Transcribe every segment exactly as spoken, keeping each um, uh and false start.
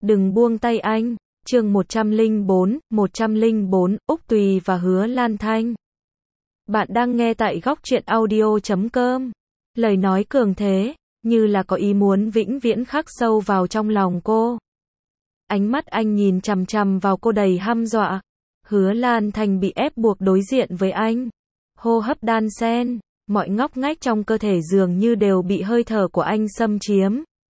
Đừng buông tay anh. Chương một trăm lẻ bốn, một trăm lẻ bốn, Úc Tùy và Hứa Lan Thanh. Bạn đang nghe tại góc truyện audio chấm com. Lời nói cường thế, như là có ý muốn vĩnh viễn khắc sâu vào trong lòng cô. Ánh mắt anh nhìn chằm chằm vào cô đầy hăm dọa. Hứa Lan Thanh bị ép buộc đối diện với anh. Hô hấp đan xen, mọi ngóc ngách trong cơ thể dường như đều bị hơi thở của anh xâm chiếm.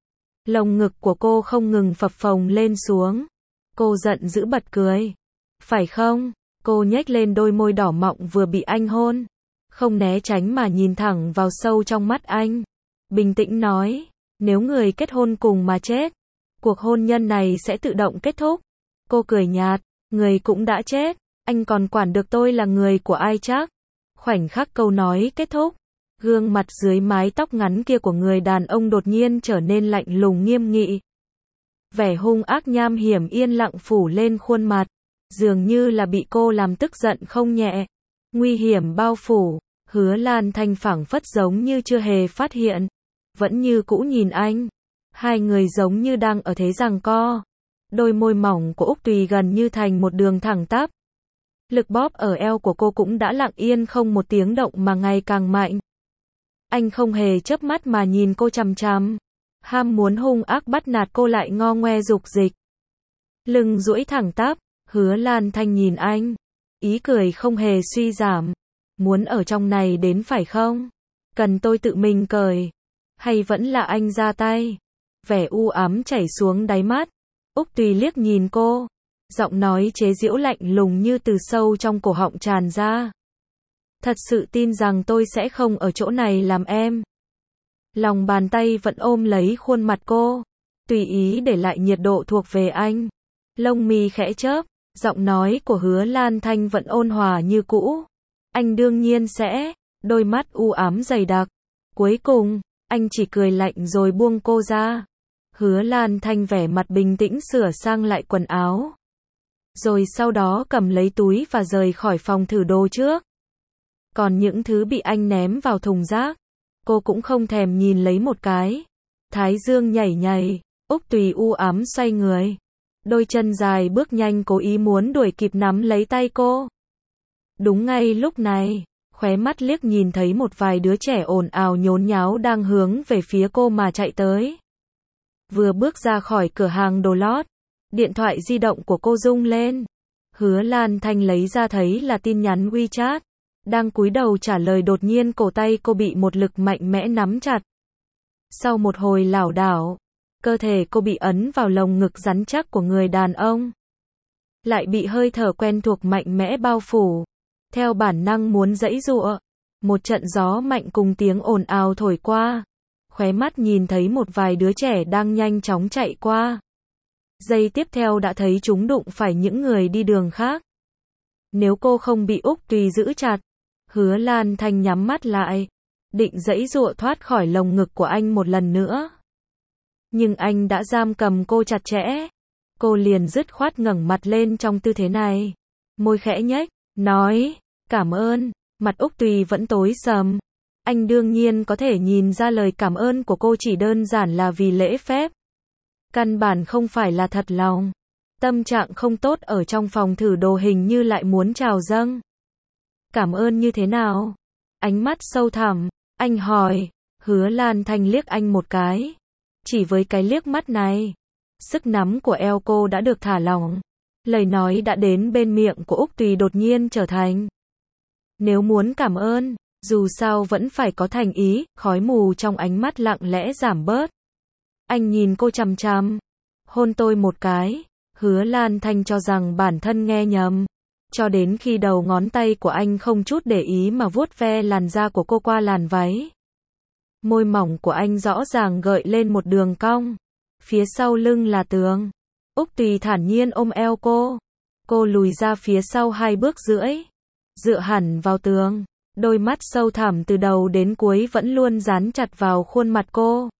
Lồng ngực của cô không ngừng phập phồng lên xuống. Cô giận dữ bật cười. Phải không? Cô nhếch lên đôi môi đỏ mọng vừa bị anh hôn. Không né tránh mà nhìn thẳng vào sâu trong mắt anh. Bình tĩnh nói, nếu người kết hôn cùng mà chết, cuộc hôn nhân này sẽ tự động kết thúc. Cô cười nhạt, người cũng đã chết, anh còn quản được tôi là người của ai chắc? Khoảnh khắc câu nói kết thúc, gương mặt dưới mái tóc ngắn kia của người đàn ông đột nhiên trở nên lạnh lùng nghiêm nghị. Vẻ hung ác nham hiểm yên lặng phủ lên khuôn mặt, dường như là bị cô làm tức giận không nhẹ. Nguy hiểm bao phủ, Hứa Lan Thanh phảng phất giống như chưa hề phát hiện, vẫn như cũ nhìn anh. Hai người giống như đang ở thế giằng co. Đôi môi mỏng của Úc Tùy gần như thành một đường thẳng tắp. Lực bóp ở eo của cô cũng đã lặng yên không một tiếng động mà ngày càng mạnh. Anh không hề chớp mắt mà nhìn cô chằm chằm. Ham muốn hung ác bắt nạt cô lại ngo ngoe dục dịch. Lưng duỗi thẳng tắp, Hứa Lan Thanh nhìn anh. Ý cười không hề suy giảm. Muốn ở trong này đến phải không? Cần tôi tự mình cởi? Hay vẫn là anh ra tay? Vẻ u ám chảy xuống đáy mắt. Úc Tùy liếc nhìn cô. Giọng nói chế giễu lạnh lùng như từ sâu trong cổ họng tràn ra. Thật sự tin rằng tôi sẽ không ở chỗ này làm em. Lòng bàn tay vẫn ôm lấy khuôn mặt cô, tùy ý để lại nhiệt độ thuộc về anh. Lông mi khẽ chớp, giọng nói của Hứa Lan Thanh vẫn ôn hòa như cũ. Anh đương nhiên sẽ, đôi mắt u ám dày đặc. Cuối cùng, anh chỉ cười lạnh rồi buông cô ra. Hứa Lan Thanh vẻ mặt bình tĩnh sửa sang lại quần áo. Rồi sau đó cầm lấy túi và rời khỏi phòng thử đồ trước. Còn những thứ bị anh ném vào thùng rác, cô cũng không thèm nhìn lấy một cái. Thái dương nhảy nhảy, Úc Tùy u ám xoay người. Đôi chân dài bước nhanh cố ý muốn đuổi kịp nắm lấy tay cô. Đúng ngay lúc này, khóe mắt liếc nhìn thấy một vài đứa trẻ ồn ào nhốn nháo đang hướng về phía cô mà chạy tới. Vừa bước ra khỏi cửa hàng đồ lót, điện thoại di động của cô rung lên. Hứa Lan Thanh lấy ra thấy là tin nhắn WeChat. Đang cúi đầu trả lời đột nhiên cổ tay cô bị một lực mạnh mẽ nắm chặt. Sau một hồi lảo đảo, cơ thể cô bị ấn vào lồng ngực rắn chắc của người đàn ông. Lại bị hơi thở quen thuộc mạnh mẽ bao phủ. Theo bản năng muốn giãy giụa, một trận gió mạnh cùng tiếng ồn ào thổi qua. Khóe mắt nhìn thấy một vài đứa trẻ đang nhanh chóng chạy qua. Giây tiếp theo đã thấy chúng đụng phải những người đi đường khác. Nếu cô không bị Úc Tùy giữ chặt, Hứa Lan Thanh nhắm mắt lại, định giãy giụa thoát khỏi lồng ngực của anh một lần nữa. Nhưng anh đã giam cầm cô chặt chẽ. Cô liền dứt khoát ngẩng mặt lên trong tư thế này. Môi khẽ nhếch, nói, cảm ơn. Mặt Úc Tùy vẫn tối sầm. Anh đương nhiên có thể nhìn ra lời cảm ơn của cô chỉ đơn giản là vì lễ phép. Căn bản không phải là thật lòng. Tâm trạng không tốt ở trong phòng thử đồ hình như lại muốn trào dâng. Cảm ơn như thế nào? Ánh mắt sâu thẳm, anh hỏi. Hứa Lan Thanh liếc anh một cái. Chỉ với cái liếc mắt này, sức nắm của eo cô đã được thả lỏng. Lời nói đã đến bên miệng của Úc Tùy đột nhiên trở thành. Nếu muốn cảm ơn, dù sao vẫn phải có thành ý. Khói mù trong ánh mắt lặng lẽ giảm bớt. Anh nhìn cô chằm chằm. Hôn tôi một cái. Hứa Lan Thanh cho rằng bản thân nghe nhầm. Cho đến khi đầu ngón tay của anh không chút để ý mà vuốt ve làn da của cô qua làn váy. Môi mỏng của anh rõ ràng gợi lên một đường cong. Phía sau lưng là tường. Úc Tùy thản nhiên ôm eo cô. Cô lùi ra phía sau hai bước rưỡi. Dựa hẳn vào tường. Đôi mắt sâu thẳm từ đầu đến cuối vẫn luôn dán chặt vào khuôn mặt cô.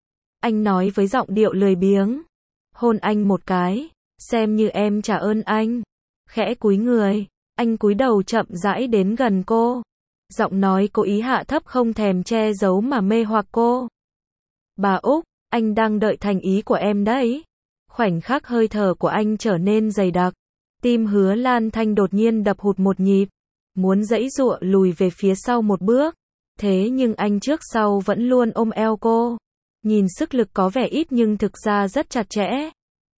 Anh nói với giọng điệu lười biếng. Hôn anh một cái. Xem như em trả ơn anh. Khẽ cúi người, anh cúi đầu chậm rãi đến gần cô. Giọng nói cố ý hạ thấp không thèm che giấu mà mê hoặc cô. Bà Úc, anh đang đợi thành ý của em đấy. Khoảnh khắc hơi thở của anh trở nên dày đặc. Tim Hứa Lan Thanh đột nhiên đập hụt một nhịp. Muốn giãy giụa lùi về phía sau một bước. Thế nhưng anh trước sau vẫn luôn ôm eo cô. Nhìn sức lực có vẻ ít nhưng thực ra rất chặt chẽ.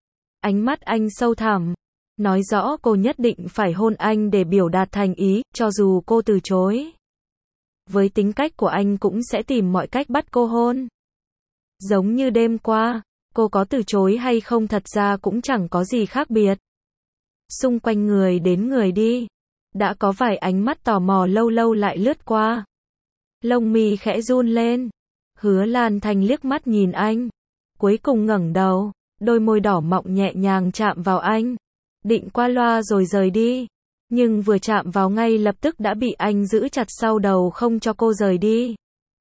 Ánh mắt anh sâu thẳm. Nói rõ cô nhất định phải hôn anh để biểu đạt thành ý, cho dù cô từ chối. Với tính cách của anh cũng sẽ tìm mọi cách bắt cô hôn. Giống như đêm qua, cô có từ chối hay không thật ra cũng chẳng có gì khác biệt. Xung quanh người đến người đi. Đã có vài ánh mắt tò mò lâu lâu lại lướt qua. Lông mi khẽ run lên. Hứa Lan Thanh liếc mắt nhìn anh. Cuối cùng ngẩng đầu. Đôi môi đỏ mọng nhẹ nhàng chạm vào anh. Định qua loa rồi rời đi. Nhưng vừa chạm vào ngay lập tức đã bị anh giữ chặt sau đầu không cho cô rời đi.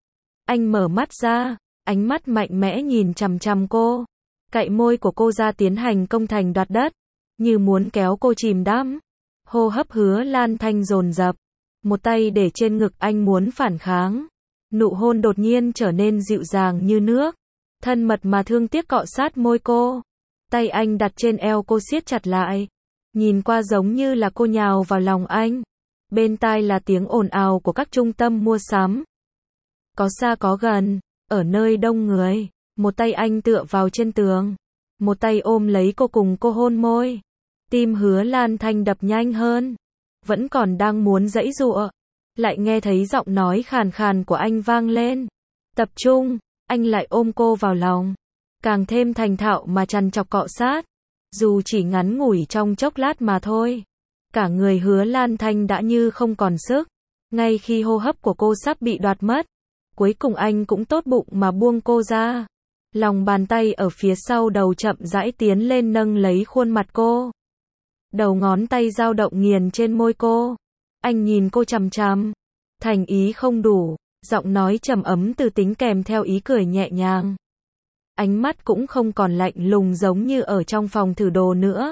Anh mở mắt ra. Ánh mắt mạnh mẽ nhìn chằm chằm cô. Cạy môi của cô ra tiến hành công thành đoạt đất. Như muốn kéo cô chìm đắm. Hô hấp Hứa Lan Thanh dồn dập. Một tay để trên ngực anh muốn phản kháng. Nụ hôn đột nhiên trở nên dịu dàng như nước. Thân mật mà thương tiếc cọ sát môi cô. Tay anh đặt trên eo cô siết chặt lại. Nhìn qua giống như là cô nhào vào lòng anh. Bên tai là tiếng ồn ào của các trung tâm mua sắm. Có xa có gần. Ở nơi đông người. Một tay anh tựa vào trên tường. Một tay ôm lấy cô cùng cô hôn môi. Tim Hứa Lan Thanh đập nhanh hơn. Vẫn còn đang muốn giãy giụa. Lại nghe thấy giọng nói khàn khàn của anh vang lên. Tập trung. Anh lại ôm cô vào lòng. Càng thêm thành thạo mà trằn trọc cọ sát. Dù chỉ ngắn ngủi trong chốc lát mà thôi. Cả người Hứa Lan Thanh đã như không còn sức. Ngay khi hô hấp của cô sắp bị đoạt mất. Cuối cùng anh cũng tốt bụng mà buông cô ra. Lòng bàn tay ở phía sau đầu chậm rãi tiến lên nâng lấy khuôn mặt cô. Đầu ngón tay dao động nghiền trên môi cô. Anh nhìn cô chằm chằm. Thành ý không đủ. Giọng nói trầm ấm từ tính kèm theo ý cười nhẹ nhàng. Ánh mắt cũng không còn lạnh lùng giống như ở trong phòng thử đồ nữa.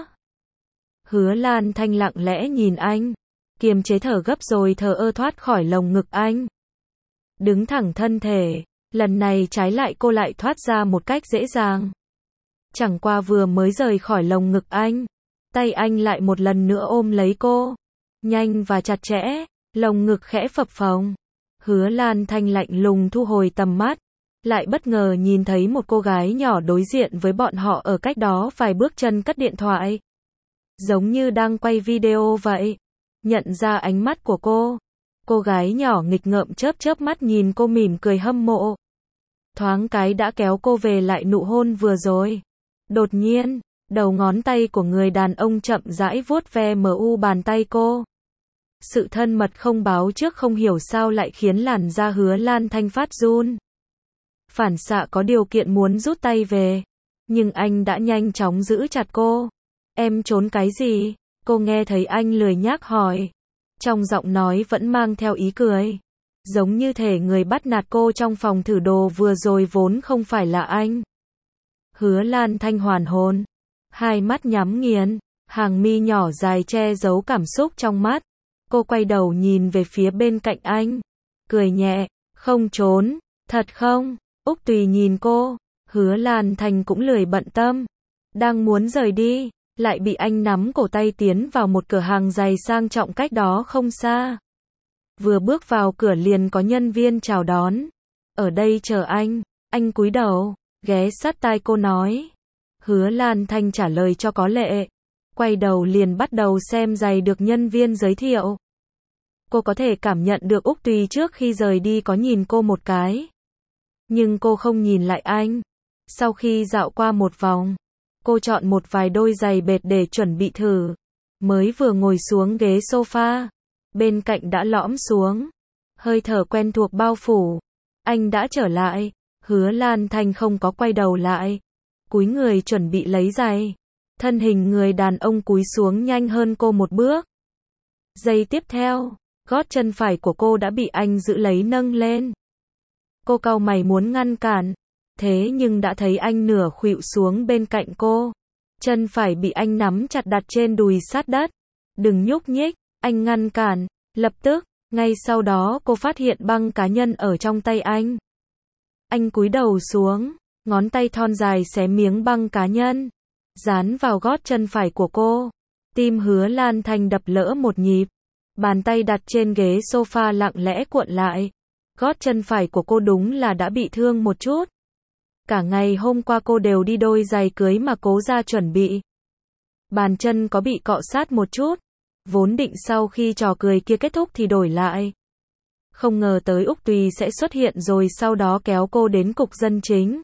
Hứa Lan Thanh lặng lẽ nhìn anh. Kiềm chế thở gấp rồi thờ ơ thoát khỏi lồng ngực anh. Đứng thẳng thân thể. Lần này trái lại cô lại thoát ra một cách dễ dàng. Chẳng qua vừa mới rời khỏi lồng ngực anh. Tay anh lại một lần nữa ôm lấy cô. Nhanh và chặt chẽ. Lồng ngực khẽ phập phồng. Hứa Lan Thanh lạnh lùng thu hồi tầm mắt. Lại bất ngờ nhìn thấy một cô gái nhỏ đối diện với bọn họ ở cách đó vài bước chân cất điện thoại. Giống như đang quay video vậy. Nhận ra ánh mắt của cô. Cô gái nhỏ nghịch ngợm chớp chớp mắt nhìn cô mỉm cười hâm mộ. Thoáng cái đã kéo cô về lại nụ hôn vừa rồi. Đột nhiên, đầu ngón tay của người đàn ông chậm rãi vuốt ve mờ u bàn tay cô. Sự thân mật không báo trước không hiểu sao lại khiến làn da Hứa Lan Thanh phát run. Phản xạ có điều kiện muốn rút tay về. Nhưng anh đã nhanh chóng giữ chặt cô. Em trốn cái gì? Cô nghe thấy anh lười nhác hỏi. Trong giọng nói vẫn mang theo ý cười. Giống như thể người bắt nạt cô trong phòng thử đồ vừa rồi vốn không phải là anh. Hứa Lan Thanh hoàn hồn. Hai mắt nhắm nghiền. Hàng mi nhỏ dài che giấu cảm xúc trong mắt. Cô quay đầu nhìn về phía bên cạnh anh. Cười nhẹ. Không trốn. Thật không? Úc Tùy nhìn cô. Hứa Lan Thanh cũng lười bận tâm. Đang muốn rời đi. Lại bị anh nắm cổ tay tiến vào một cửa hàng giày sang trọng cách đó không xa. Vừa bước vào cửa liền có nhân viên chào đón. Ở đây chờ anh. Anh cúi đầu. Ghé sát tai cô nói. Hứa Lan Thanh trả lời cho có lệ. Quay đầu liền bắt đầu xem giày được nhân viên giới thiệu. Cô có thể cảm nhận được Úc Tùy trước khi rời đi có nhìn cô một cái. Nhưng cô không nhìn lại anh. Sau khi dạo qua một vòng, cô chọn một vài đôi giày bệt để chuẩn bị thử. Mới vừa ngồi xuống ghế sofa, bên cạnh đã lõm xuống. Hơi thở quen thuộc bao phủ. Anh đã trở lại. Hứa Lan Thanh không có quay đầu lại. Cúi người chuẩn bị lấy giày. Thân hình người đàn ông cúi xuống nhanh hơn cô một bước. Giây tiếp theo, gót chân phải của cô đã bị anh giữ lấy nâng lên. Cô cau mày muốn ngăn cản. Thế nhưng đã thấy anh nửa khuỵu xuống bên cạnh cô. Chân phải bị anh nắm chặt đặt trên đùi sát đất. Đừng nhúc nhích, anh ngăn cản. Lập tức, ngay sau đó cô phát hiện băng cá nhân ở trong tay anh. Anh cúi đầu xuống, ngón tay thon dài xé miếng băng cá nhân. dán vào gót chân phải của cô. Tim Hứa Lan Thanh đập lỡ một nhịp. Bàn tay đặt trên ghế sofa lặng lẽ cuộn lại. Gót chân phải của cô đúng là đã bị thương một chút. Cả ngày hôm qua cô đều đi đôi giày cưới mà cố ra chuẩn bị. Bàn chân có bị cọ sát một chút. Vốn định sau khi trò cười kia kết thúc thì đổi lại. Không ngờ tới Úc Tùy sẽ xuất hiện rồi sau đó kéo cô đến cục dân chính.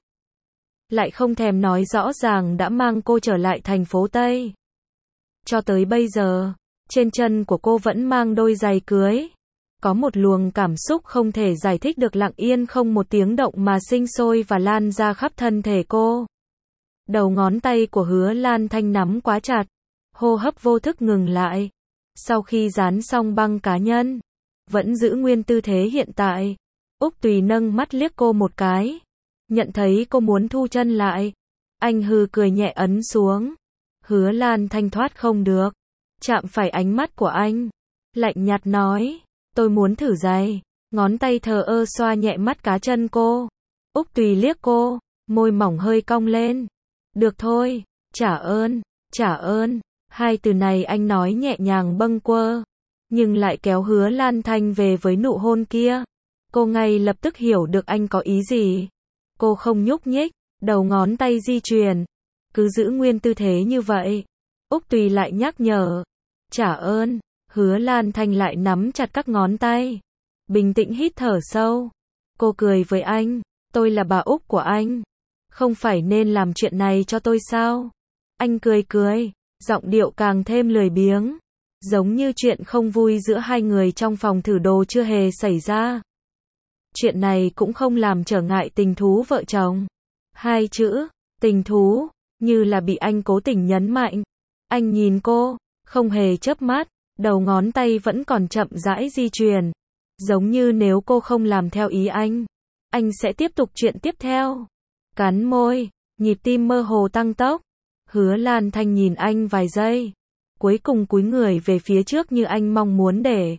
Lại không thèm nói rõ ràng đã mang cô trở lại thành phố Tây. Cho tới bây giờ, trên chân của cô vẫn mang đôi giày cưới. Có một luồng cảm xúc không thể giải thích được lặng yên không một tiếng động mà sinh sôi và lan ra khắp thân thể cô. Đầu ngón tay của Hứa Lan Thanh nắm quá chặt, hô hấp vô thức ngừng lại. Sau khi dán xong băng cá nhân, vẫn giữ nguyên tư thế hiện tại. Úc Tùy nâng mắt liếc cô một cái. Nhận thấy cô muốn thu chân lại. Anh hừ cười nhẹ ấn xuống. Hứa Lan Thanh thoát không được. Chạm phải ánh mắt của anh. Lạnh nhạt nói. Tôi muốn thử giày. Ngón tay thờ ơ xoa nhẹ mắt cá chân cô. Úc Tùy liếc cô. Môi mỏng hơi cong lên. Được thôi. Trả ơn. Trả ơn. Hai từ này anh nói nhẹ nhàng bâng quơ. Nhưng lại kéo Hứa Lan Thanh về với nụ hôn kia. Cô ngay lập tức hiểu được anh có ý gì. Cô không nhúc nhích. Đầu ngón tay di chuyển. Cứ giữ nguyên tư thế như vậy. Úc Tùy lại nhắc nhở. Trả ơn. Hứa Lan Thanh lại nắm chặt các ngón tay. Bình tĩnh hít thở sâu. Cô cười với anh. Tôi là bà Úc của anh. Không phải nên làm chuyện này cho tôi sao? Anh cười cười. Giọng điệu càng thêm lười biếng. Giống như chuyện không vui giữa hai người trong phòng thử đồ chưa hề xảy ra. Chuyện này cũng không làm trở ngại tình thú vợ chồng. Hai chữ, tình thú, như là bị anh cố tình nhấn mạnh. Anh nhìn cô, không hề chớp mắt, đầu ngón tay vẫn còn chậm rãi di chuyển. Giống như nếu cô không làm theo ý anh, anh sẽ tiếp tục chuyện tiếp theo. Cắn môi, nhịp tim mơ hồ tăng tốc. Hứa Lan Thanh nhìn anh vài giây. Cuối cùng cúi người về phía trước như anh mong muốn để.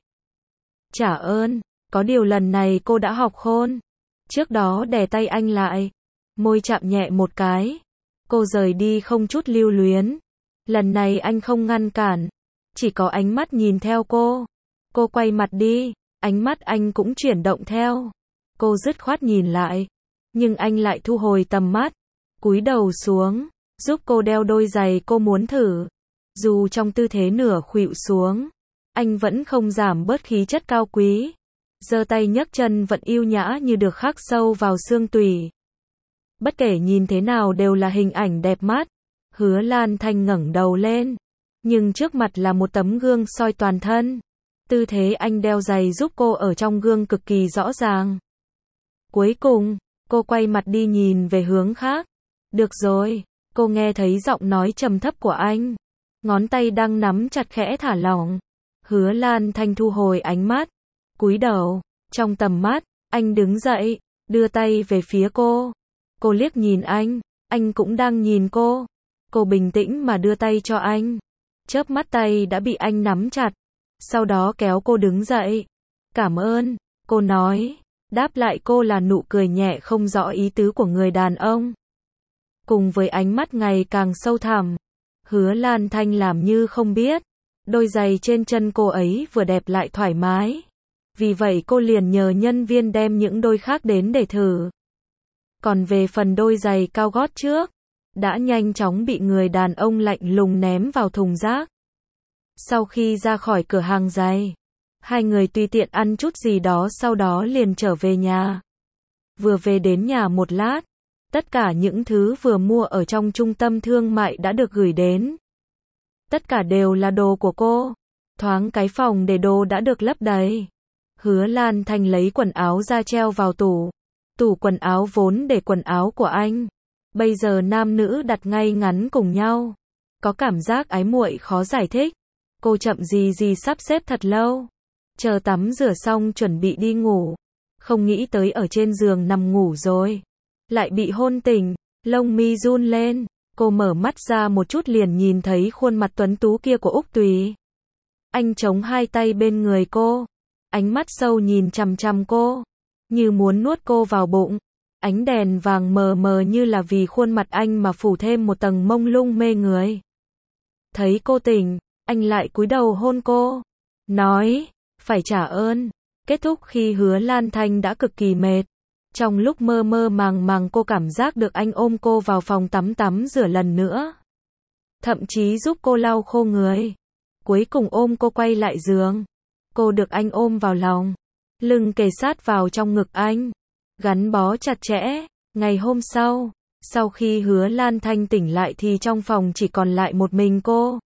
Trả ơn, có điều lần này cô đã học khôn. Trước đó đè tay anh lại. Môi chạm nhẹ một cái. Cô rời đi không chút lưu luyến. Lần này anh không ngăn cản. Chỉ có ánh mắt nhìn theo cô. Cô quay mặt đi. Ánh mắt anh cũng chuyển động theo. Cô dứt khoát nhìn lại. Nhưng anh lại thu hồi tầm mắt. Cúi đầu xuống. Giúp cô đeo đôi giày cô muốn thử. Dù trong tư thế nửa khuỵu xuống. Anh vẫn không giảm bớt khí chất cao quý. Giơ tay nhấc chân vẫn yêu nhã như được khắc sâu vào xương tủy. Bất kể nhìn thế nào đều là hình ảnh đẹp mắt. Hứa Lan Thanh ngẩng đầu lên. Nhưng trước mặt là một tấm gương soi toàn thân. Tư thế anh đeo giày giúp cô ở trong gương cực kỳ rõ ràng. Cuối cùng, cô quay mặt đi nhìn về hướng khác. Được rồi, cô nghe thấy giọng nói trầm thấp của anh. Ngón tay đang nắm chặt khẽ thả lỏng. Hứa Lan Thanh thu hồi ánh mắt. Cúi đầu, trong tầm mắt, anh đứng dậy, đưa tay về phía cô. Cô liếc nhìn anh, anh cũng đang nhìn cô. Cô bình tĩnh mà đưa tay cho anh. Chớp mắt tay đã bị anh nắm chặt. Sau đó kéo cô đứng dậy. Cảm ơn, cô nói. Đáp lại cô là nụ cười nhẹ không rõ ý tứ của người đàn ông. Cùng với ánh mắt ngày càng sâu thẳm. Hứa Lan Thanh làm như không biết. Đôi giày trên chân cô ấy vừa đẹp lại thoải mái. Vì vậy cô liền nhờ nhân viên đem những đôi khác đến để thử. Còn về phần đôi giày cao gót trước, đã nhanh chóng bị người đàn ông lạnh lùng ném vào thùng rác. Sau khi ra khỏi cửa hàng giày, hai người tùy tiện ăn chút gì đó sau đó liền trở về nhà. Vừa về đến nhà một lát, tất cả những thứ vừa mua ở trong trung tâm thương mại đã được gửi đến. Tất cả đều là đồ của cô. Thoáng cái phòng để đồ đã được lấp đầy. Hứa Lan Thanh lấy quần áo ra treo vào tủ. Tủ quần áo vốn để quần áo của anh. Bây giờ nam nữ đặt ngay ngắn cùng nhau. Có cảm giác ái muội khó giải thích. Cô chậm gì gì sắp xếp thật lâu. Chờ tắm rửa xong chuẩn bị đi ngủ. Không nghĩ tới ở trên giường nằm ngủ rồi. Lại bị hôn tỉnh. Lông mi run lên. Cô mở mắt ra một chút liền nhìn thấy khuôn mặt tuấn tú kia của Úc Tùy. Anh chống hai tay bên người cô. Ánh mắt sâu nhìn chằm chằm cô. Như muốn nuốt cô vào bụng. Ánh đèn vàng mờ mờ như là vì khuôn mặt anh mà phủ thêm một tầng mông lung mê người. Thấy cô tỉnh, anh lại cúi đầu hôn cô. Nói, phải trả ơn. Kết thúc khi Hứa Lan Thanh đã cực kỳ mệt. Trong lúc mơ mơ màng màng cô cảm giác được anh ôm cô vào phòng tắm tắm rửa lần nữa. Thậm chí giúp cô lau khô người. Cuối cùng ôm cô quay lại giường. Cô được anh ôm vào lòng. Lưng kề sát vào trong ngực anh. Gắn bó chặt chẽ. Ngày hôm sau, sau khi Hứa Lan Thanh tỉnh lại thì trong phòng chỉ còn lại một mình cô.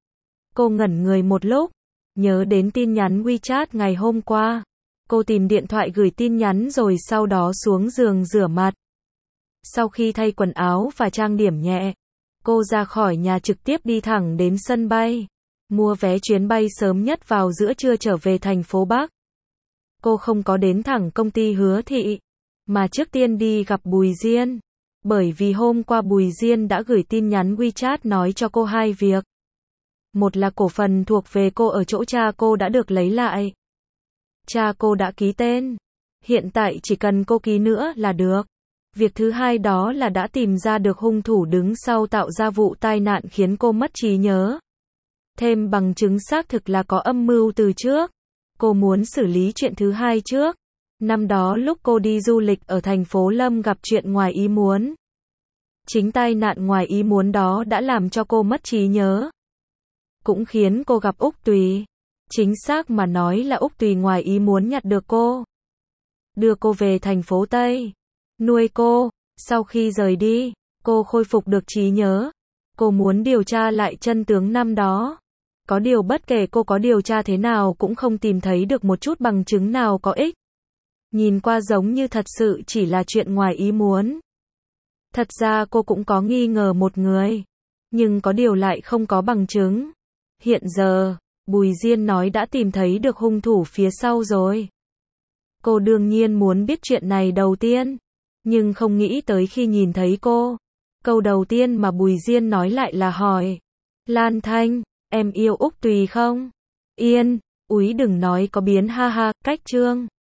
Cô ngẩn người một lúc. Nhớ đến tin nhắn WeChat ngày hôm qua. Cô tìm điện thoại gửi tin nhắn rồi sau đó xuống giường rửa mặt. Sau khi thay quần áo và trang điểm nhẹ, cô ra khỏi nhà trực tiếp đi thẳng đến sân bay. Mua vé chuyến bay sớm nhất vào giữa trưa trở về thành phố Bắc. Cô không có đến thẳng công ty Hứa Thị, mà trước tiên đi gặp Bùi Diên. Bởi vì hôm qua Bùi Diên đã gửi tin nhắn WeChat nói cho cô hai việc. Một là cổ phần thuộc về cô ở chỗ cha cô đã được lấy lại. Cha cô đã ký tên. Hiện tại chỉ cần cô ký nữa là được. Việc thứ hai đó là đã tìm ra được hung thủ đứng sau tạo ra vụ tai nạn khiến cô mất trí nhớ. Thêm bằng chứng xác thực là có âm mưu từ trước. Cô muốn xử lý chuyện thứ hai trước. Năm đó lúc cô đi du lịch ở thành phố Lâm gặp chuyện ngoài ý muốn. Chính tai nạn ngoài ý muốn đó đã làm cho cô mất trí nhớ. Cũng khiến cô gặp Úc Tùy. Chính xác mà nói là Úc Tùy ngoài ý muốn nhặt được cô. Đưa cô về thành phố Tây. Nuôi cô. Sau khi rời đi, cô khôi phục được trí nhớ. Cô muốn điều tra lại chân tướng năm đó. Có điều bất kể cô có điều tra thế nào cũng không tìm thấy được một chút bằng chứng nào có ích. Nhìn qua giống như thật sự chỉ là chuyện ngoài ý muốn. Thật ra cô cũng có nghi ngờ một người. Nhưng có điều lại không có bằng chứng. Hiện giờ, Bùi Diên nói đã tìm thấy được hung thủ phía sau rồi. Cô đương nhiên muốn biết chuyện này đầu tiên. Nhưng không nghĩ tới khi nhìn thấy cô. Câu đầu tiên mà Bùi Diên nói lại là hỏi. Lan Thanh, em yêu Úc Tùy không? Yên, úi đừng nói có biến ha ha, cách chương.